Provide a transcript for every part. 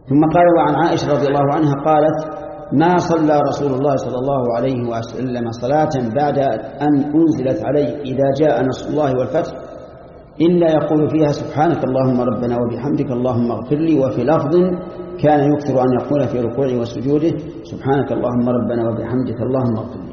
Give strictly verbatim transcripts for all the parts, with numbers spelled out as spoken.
ثم قال وعن عائشة رضي الله عنها قالت ما صلى رسول الله صلى الله عليه وسلم صلاة بعد أن أنزلت عليه إذا جاء نصر الله والفتح إلا يقول فيها سبحانك اللهم ربنا وبحمدك اللهم اغفر لي، وفي لفظ كان يكثر أن يقول في ركوعه وسجوده سبحانك اللهم ربنا وبحمدك اللهم اغفر لي.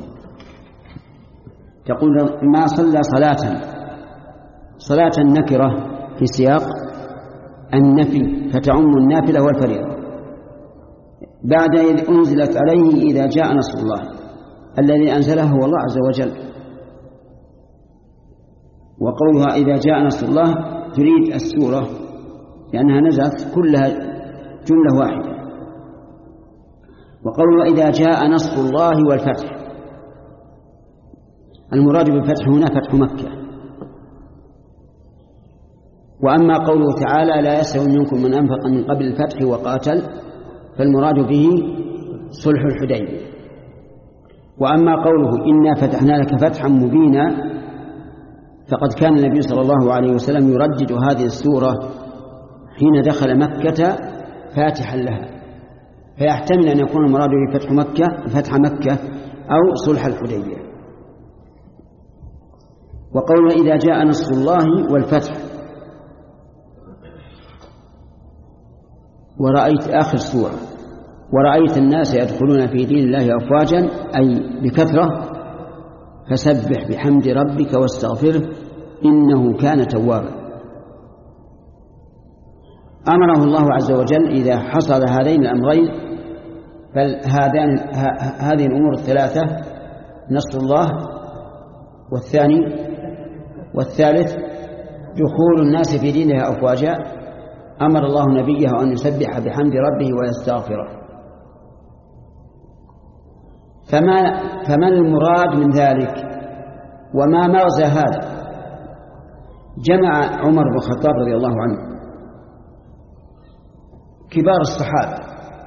تقول ما صلى صلاة، صلاة النكرة في سياق النفي فتعم النافلة والفريضة بعد إذ أنزلت عليه إذا جاء نصر الله. الذي أنزله هو الله عز وجل، وقولها إذا جاء نصر الله تريد السورة لأنها نزلت كلها جملة واحدة. وقولها إذا جاء نصر الله والفتح، المراد بالفتح هنا فتح مكة. وأما قوله تعالى لا يستوي منكم من أنفق من قبل الفتح وقاتل فالمراد به صلح الحديبية. وأما قوله إنا فتحنا لك فتحا مبينا فقد كان النبي صلى الله عليه وسلم يردد هذه السورة حين دخل مكة فاتحا لها، فيحتمل أن يكون المراد به فتح مكة فتح مكة أو صلح الحديبية. وقوله إذا جاء نصر الله والفتح ورأيت آخر سورة ورأيت الناس يدخلون في دين الله أفواجا أي بكثرة فسبح بحمد ربك واستغفره إنه كان توابا. أمره الله عز وجل إذا حصل هذين الأمرين فهذان هذه الأمور الثلاثة نصر الله والثاني والثالث دخول الناس في دينها أفواجا أمر الله نبيه أن يسبح بحمد ربه ويستغفره. فما, فما المراد من ذلك وما مغزى هذا؟ جمع عمر بن الخطاب رضي الله عنه كبار الصحابة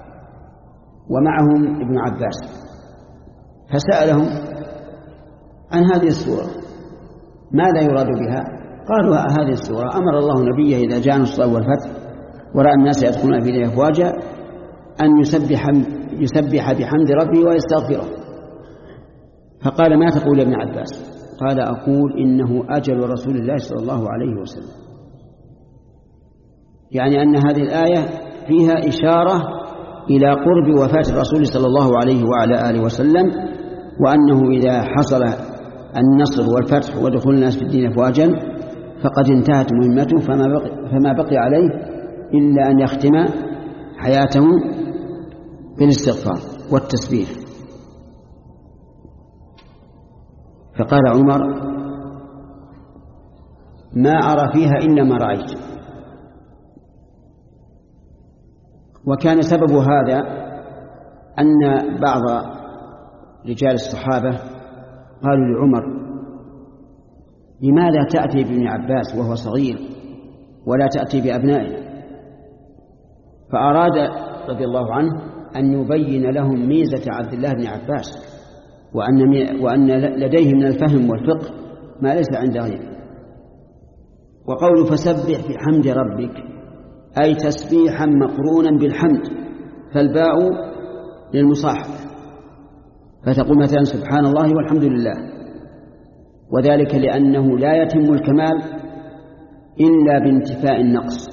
ومعهم ابن عباس فسألهم عن هذه السورة ماذا يراد بها؟ قالوا هذه السورة أمر الله نبيه إذا جاء نصر الله والفتح ورأى الناس يدخلون في دينه أفواجا أن يسبح, يسبح بحمد ربه ويستغفره. فقال ما تقول يا ابن عباس؟ قال أقول إنه أجل رسول الله صلى الله عليه وسلم، يعني أن هذه الآية فيها إشارة إلى قرب وفاة الرسول صلى الله عليه وعلى آله وسلم، وأنه إذا حصل النصر والفتح ودخول الناس في الدين أفواجا فقد انتهت مهمته فما بقي, فما بقي عليه إلا أن يختم حياته بالاستغفار والتسبيح. فقال عمر ما أرى فيها إلا ما رأيت. وكان سبب هذا أن بعض رجال الصحابة قالوا لعمر لماذا تأتي بابن عباس وهو صغير ولا تأتي بأبنائه؟ فأراد رضي الله عنه أن يبين لهم ميزة عبد الله بن عباس وأن, وأن لديه من الفهم والفقه ما ليس عند غيره. وقول فسبح بحمد ربك أي تسبيحا مقرونا بالحمد، فالباء للمصاحبة، فتقول مثلا سبحان الله والحمد لله، وذلك لأنه لا يتم الكمال إلا بانتفاء النقص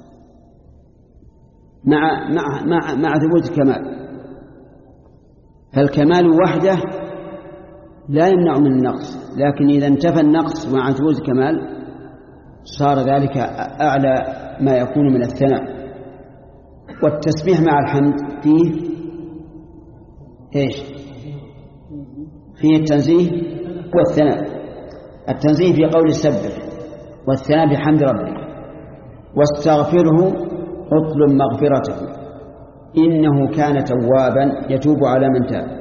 مع, مع, مع, مع ثبوت الكمال. فالكمال وحده لا يمنع من النقص، لكن إذا انتفى النقص مع ثبوت الكمال صار ذلك أعلى ما يكون من الثناء. والتسبيح مع الحمد فيه إيش؟ فيه التنزيه والثناء. التنزيه في قول السبح، والثناء بحمد ربك. واستغفره اطلب مغفرته إنه كان توابا يتوب على من تاب.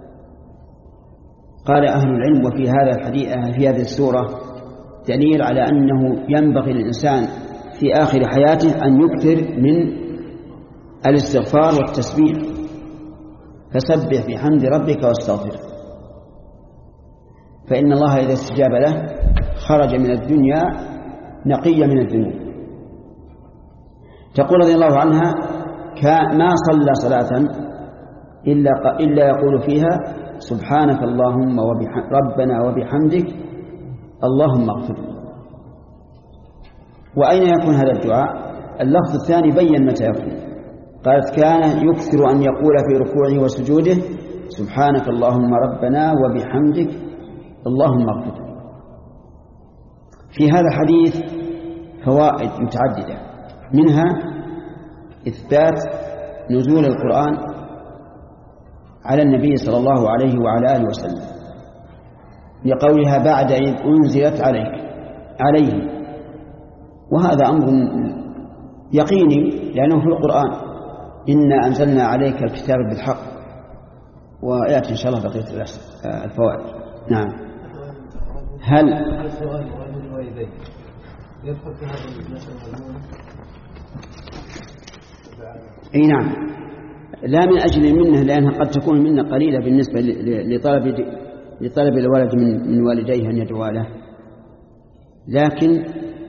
قال أهل العلم وفي هذا الحديث في هذه السورة دليل على أنه ينبغي للإنسان في آخر حياته أن يكثر من الاستغفار والتسبيح، فسبح بحمد ربك واستغفره، فإن الله إذا استجاب له خرج من الدنيا نقيا من الذنوب. تقول رضي الله عنها ما صلى صلاة إلا إلا يقول فيها سبحانك اللهم وبحمد ربنا وبحمدك اللهم اغفر لي. وأين يكون هذا الدعاء؟ اللفظ الثاني بين متى يكون، قالت كان يكثر أن يقول في ركوعه وسجوده سبحانك اللهم ربنا وبحمدك اللهم اغفر لي. في هذا الحديث فوائد متعددة، منها إثبات نزول القرآن على النبي صلى الله عليه وعلى آله وسلم لقولها بعد إذ أنزلت عليك عليه، وهذا أمر يقيني لأنه في القرآن إنا أنزلنا عليك الكتاب بالحق، ويأتي إن شاء الله بقية الفوائد. نعم. هل يدخل في هذا المسألة؟ أي نعم، لا من أجل المنة، لأنها قد تكون منة قليلة بالنسبة لطلب لطلب الولد من من والديه أن يدعو له، لكن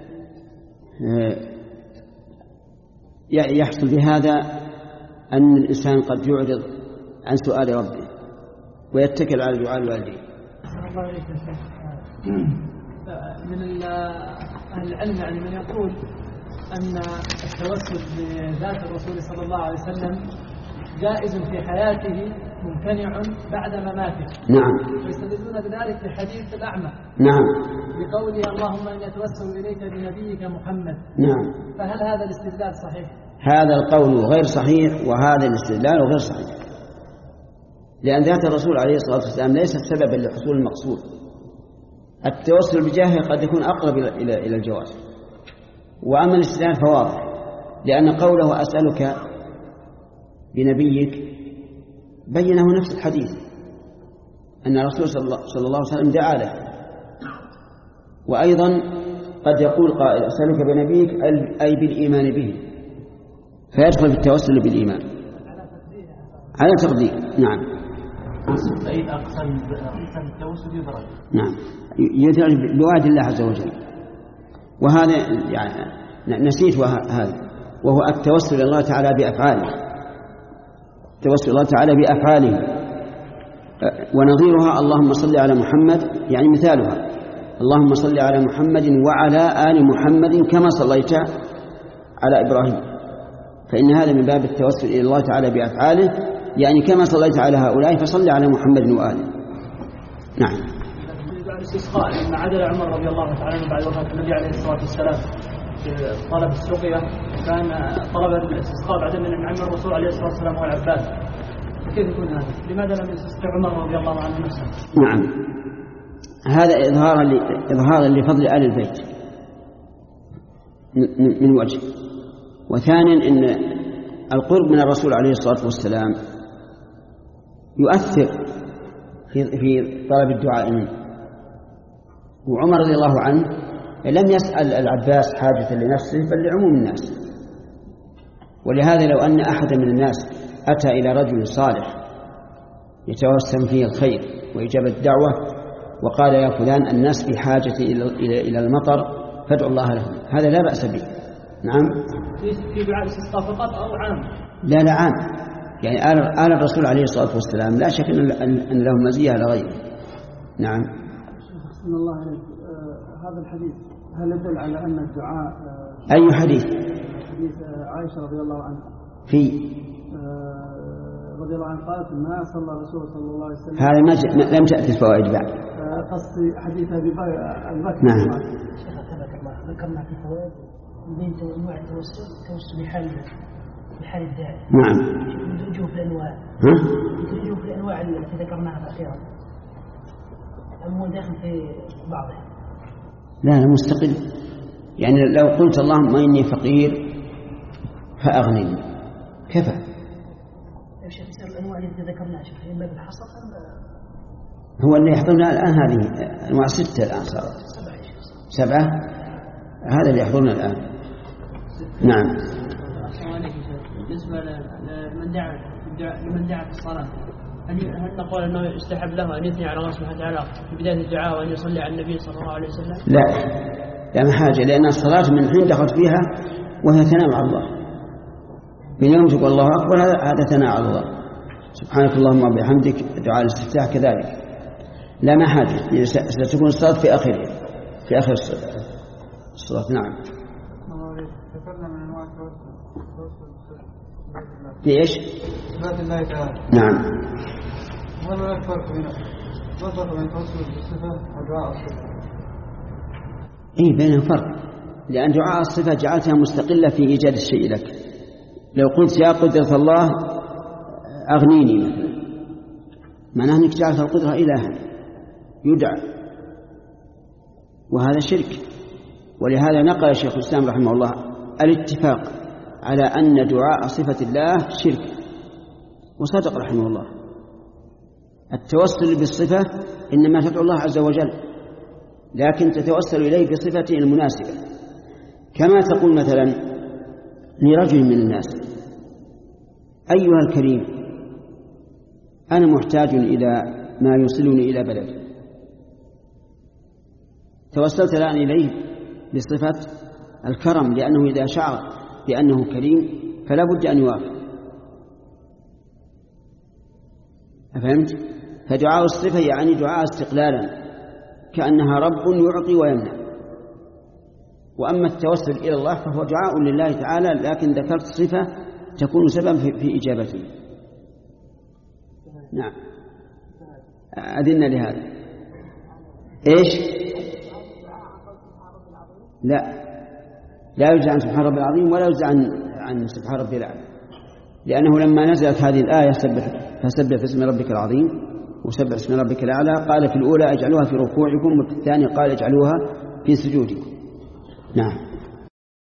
يحصل بهذا أن الإنسان قد يعرض عن سؤال ربه ويتكل على دعاء الوالدين. من أهل العلم يعني من يقول أن التوسل بذات الرسول صلى الله عليه وسلم جائز في حياته ممتنع بعد مماته. نعم. ويستدلون بذلك بحديث الأعمى. نعم. بقوله اللهم إني أتوسل إليك بنبيك محمد. نعم. فهل هذا الاستدلال صحيح؟ هذا القول غير صحيح، وهذا الاستدلال غير صحيح، لأن ذات الرسول عليه الصلاة والسلام ليست سببا لحصول المقصود. التوسل بجاهه قد يكون أقرب إلى إلى الجواز، وأما الاستدلال فواضح، لأن قوله أسألك بنبيك بينه نفس الحديث أن الرسول صلى الله عليه وسلم دعا له. وأيضا قد يقول قائل أسألك بنبيك أي بالإيمان به، فيدخل في التوسل بالإيمان على تقدير. نعم. أي أقسام التوسل يدرج. نعم، يدرج بوعد الله عز وجل. وهذا يعني نسيت هذا، وهو التوسل إلى الله تعالى بأفعاله، التوسل الله تعالى بأفعاله، ونظيرها اللهم صل على محمد، يعني مثالها اللهم صل على محمد وعلى آل محمد كما صليت على إبراهيم، فإن هذا من باب التوسل إلى الله تعالى بأفعاله، يعني كما صليت على هؤلاء فصل على محمد وآله. نعم. الاستسقاء لما عدل عمر رضي الله تعالى عنه بعد وفاة النبي عليه الصلاة والسلام طلب السقيا، كان طلب الاستسقاء بعد من عم الرسول عليه الصلاة والسلام هو العباس، كيف يكون هذا؟ لماذا لم يستسقي عمر رضي الله عنه نفسه؟ نعم، هذا إظهارا إظهارا لفضل آل البيت من وجه، وثانيا إن القرب من الرسول عليه الصلاة والسلام يؤثر في في طلب الدعاء منه. وعمر رضي الله عنه لم يسأل العباس حاجة لنفسه بل لعموم الناس، ولهذا لو أن أحد من الناس أتى إلى رجل صالح يتوسم فيه الخير وإجابة الدعوة وقال يا فلان الناس بحاجة إلى إلى المطر فادعوا الله لهم، هذا لا بأس به. نعم. في دعاء الاستسقاء فقط أو عام؟ لا لا عام، يعني آل, آل الرسول عليه الصلاة والسلام لا شك أن له مزية على غيره. نعم. بسم الله عليك. آه هذا الحديث هل يدل على أن الدعاء آه أي حديث؟ حديث آه عائشة رضي الله عنها في آه رضي الله عنها قالت ما صلى الرسول صلى الله عليه وسلم. هذا ما ج... لم تأتي الفوائد بعد. آه قصدي حديث أبي بكر. نعم. شيخ ذكرنا في فوائد بين أنواع التوسل، التوسل بحال بحال الداعي. نعم. ندرجه في الأنواع. ها؟ ندرجه في الأنواع التي ذكرناها أخيرا. أم هو داخل في بعضها؟ لا لا مستقل، يعني لو قلت اللهم إني فقير فأغنني كفى. يا شيخ الأنواع التي ذكرناها شيخ إما بالحصر هو اللي يحضرنا الآن هذه أنواع ستة الآن صارت سبعة، هذا اللي يحضرنا الآن. نعم. بالنسبة لمن دعا لمن دعا في الصلاة، هل نقول أنه يستحب له أن يثني على الله سبحانه وتعالى في بداية الدعاء وأن يصلي على النبي صلى الله عليه وسلم؟ لا لا حاجة، لأن الصلاة من حين دخلت فيها وهي ثناء على الله، من يوم تقول الله أكبر هذا ثناء على الله. سبحانك اللهم وبحمدك دعاء الاستفتاح كذلك لا محاجة، ستكون الصلاة في آخره في آخر الصلاة. نعم. ذكرنا من أنواع التوسل في إيش؟ صفات الله تعالى. نعم. ما الفرق بين ما الفرق بين التوسل بالصفة ودعاء الصفة؟ إيه بينهم فرق، لأن دعاء الصفة جعلتها مستقلة في إيجاد الشيء لك. لو قلت يا قدرة الله أغنيني مثلا، معناه أنك جعلت القدرة إلها يدعى، وهذا شرك. ولهذا نقل شيخ الإسلام رحمه الله الاتفاق على أن دعاء صفة الله شرك، وصدق رحمه الله. التوسل بالصفة إنما تدعو الله عز وجل، لكن تتوسل إليه بصفته المناسبة، كما تقول مثلا لرجل من الناس أيها الكريم أنا محتاج إلى ما يوصلني إلى بلد، توسلت الآن إليه بصفة الكرم، لأنه إذا شعر بأنه كريم فلا بد أن يوافق. أفهمت؟ فدعاء الصفة يعني دعاء استقلالا، كأنها رب يعطي ويمنع. وأما التوسل إلى الله فهو دعاء لله تعالى، لكن ذكرت صفة تكون سببا في إجابته. نعم. أذن لهذا. إيش؟ لا لا يجزى عن سبحان ربي العظيم ولا يجزى عن عن سبحان ربي الأعلى، لأنه لما نزلت هذه الآية فسبح باسم ربك العظيم وسبح اسم ربك الأعلى، قال في الأولى اجعلوها في ركوعكم، وفي الثانية قال اجعلوها في سجودكم. نعم.